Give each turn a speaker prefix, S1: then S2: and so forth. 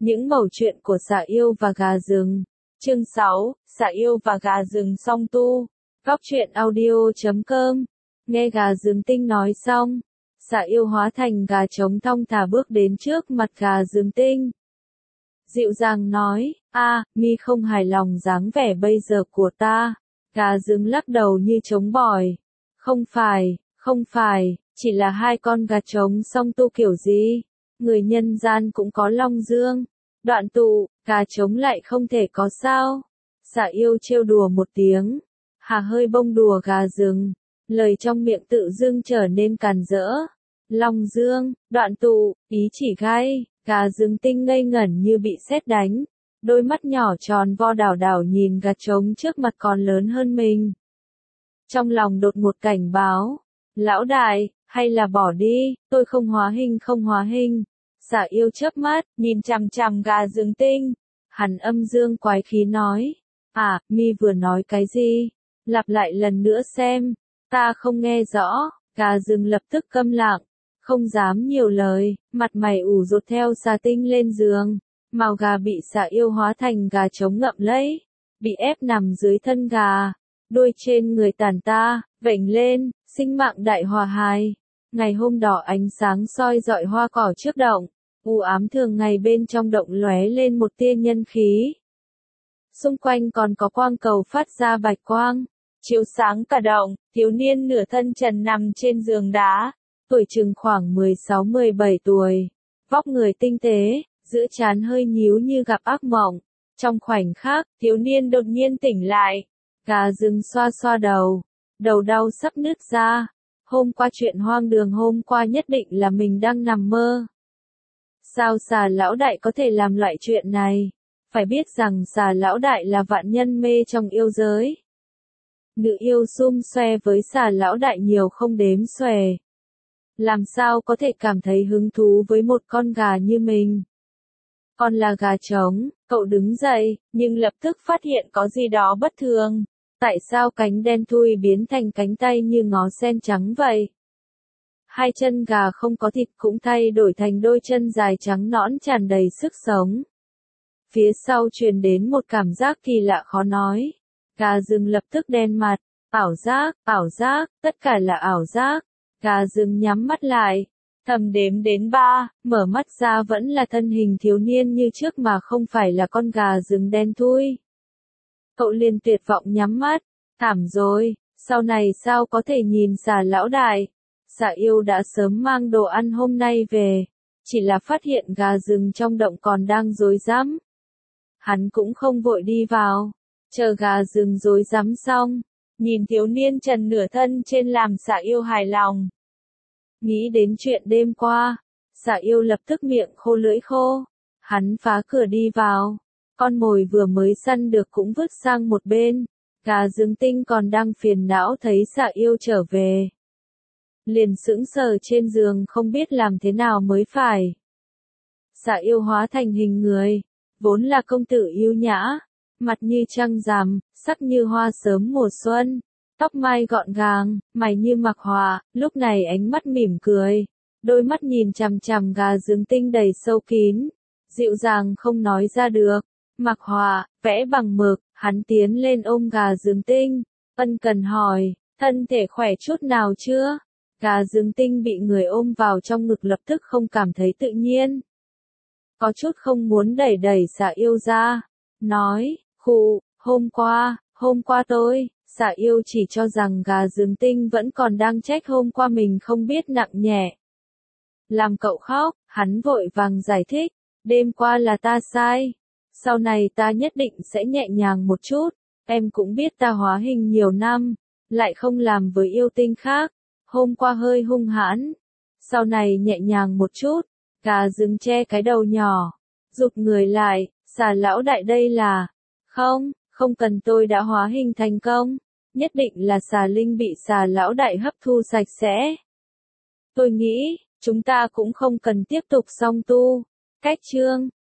S1: Những mẩu chuyện của Xà Yêu và Gà Rừng. Chương 6, Xà Yêu và Gà Rừng song tu. Góc truyện audio.com. Nghe Gà Rừng Tinh nói xong, Xà Yêu hóa thành gà trống thong thả bước đến trước mặt Gà Rừng Tinh. Dịu dàng nói, mi không hài lòng dáng vẻ bây giờ của ta. Gà Rừng lắc đầu như trống bỏi. Không phải, chỉ là hai con gà trống song tu kiểu gì? Người nhân gian cũng có long dương. Đoạn tụ, gà trống lại không thể có sao? Xà Yêu trêu đùa một tiếng, hà hơi bông đùa Gà Rừng, lời trong miệng tự dưng trở nên càn rỡ. Long dương, đoạn tụ, ý chỉ gai. Gà Rừng Tinh ngây ngẩn như bị sét đánh, đôi mắt nhỏ tròn vo đảo đảo nhìn gà trống trước mặt còn lớn hơn mình. Trong lòng đột một cảnh báo, lão đại, hay là bỏ đi, tôi không hóa hình. Xà Yêu chớp mắt, nhìn chằm chằm Gà Rừng Tinh. Hắn âm dương quái khí nói, mi vừa nói cái gì? Lặp lại lần nữa xem. Ta không nghe rõ. Gà Rừng lập tức câm lặng, không dám nhiều lời, mặt mày ủ rột theo Xà Tinh lên giường. Mào gà bị Xà Yêu hóa thành gà trống ngậm lấy, bị ép nằm dưới thân gà, đuôi trên người tàn ta, vểnh lên, sinh mạng đại hòa hài. Ngày hôm đỏ ánh sáng soi rọi hoa cỏ trước động, u ám thường ngày bên trong động lóe lên một tia nhân khí. Xung quanh còn có quang cầu phát ra bạch quang, chiếu sáng cả động. Thiếu niên nửa thân trần nằm trên giường đá, tuổi chừng khoảng 16-17 tuổi, vóc người tinh tế, giữa trán hơi nhíu như gặp ác mộng. Trong khoảnh khắc, thiếu niên đột nhiên tỉnh lại. Gà Rừng xoa xoa đầu đau sắp nứt ra. Hôm qua chuyện hoang đường hôm qua nhất định là mình đang nằm mơ. Sao Xà lão đại có thể làm loại chuyện này? Phải biết rằng Xà lão đại là vạn nhân mê trong yêu giới. Nữ yêu sum xoe với Xà lão đại nhiều không đếm xuể. Làm sao có thể cảm thấy hứng thú với một con gà như mình? Con là gà trống, cậu đứng dậy, nhưng lập tức phát hiện có gì đó bất thường. Tại sao cánh đen thui biến thành cánh tay như ngó sen trắng vậy? Hai chân gà không có thịt cũng thay đổi thành đôi chân dài trắng nõn tràn đầy sức sống. Phía sau truyền đến một cảm giác kỳ lạ khó nói. Gà Rừng lập tức đen mặt. Ảo giác, tất cả là ảo giác. Gà Rừng nhắm mắt lại, thầm đếm đến 3, mở mắt ra vẫn là thân hình thiếu niên như trước mà không phải là con gà rừng đen thui. Cậu liền tuyệt vọng nhắm mắt, thảm rồi, sau này sao có thể nhìn Xà lão đại? Xà Yêu đã sớm mang đồ ăn hôm nay về, chỉ là phát hiện Gà Rừng trong động còn đang rối rắm. Hắn cũng không vội đi vào, chờ Gà Rừng rối rắm xong, nhìn thiếu niên trần nửa thân trên làm Xà Yêu hài lòng. Nghĩ đến chuyện đêm qua, Xà Yêu lập tức miệng khô lưỡi khô. Hắn phá cửa đi vào, con mồi vừa mới săn được cũng vứt sang một bên. Gà Rừng Tinh còn đang phiền não thấy Xà Yêu trở về, liền sững sờ trên giường không biết làm thế nào mới phải. Xà Yêu hóa thành hình người, vốn là công tử yêu nhã, mặt như trăng rằm, sắc như hoa sớm mùa xuân, tóc mai gọn gàng, mày như mặc họa, lúc này ánh mắt mỉm cười, đôi mắt nhìn chằm chằm Gà Rừng Tinh đầy sâu kín, dịu dàng không nói ra được. Mặc họa, vẽ bằng mực, hắn tiến lên ôm Gà Rừng Tinh, ân cần hỏi, thân thể khỏe chút nào chưa? Gà Rừng Tinh bị người ôm vào trong ngực lập tức không cảm thấy tự nhiên, có chút không muốn đẩy Xà Yêu ra, nói, hôm qua tôi. Xà Yêu chỉ cho rằng Gà Rừng Tinh vẫn còn đang trách hôm qua mình không biết nặng nhẹ. Làm cậu khóc, hắn vội vàng giải thích, đêm qua là ta sai. Sau này ta nhất định sẽ nhẹ nhàng một chút, em cũng biết ta hóa hình nhiều năm, lại không làm với yêu tinh khác. Hôm qua hơi hung hãn, sau này nhẹ nhàng một chút. Gà Rừng che cái đầu nhỏ, rụt người lại, Xà lão đại đây là, không cần, tôi đã hóa hình thành công, nhất định là xà linh bị Xà lão đại hấp thu sạch sẽ. Tôi nghĩ, chúng ta cũng không cần tiếp tục song tu. Cách chương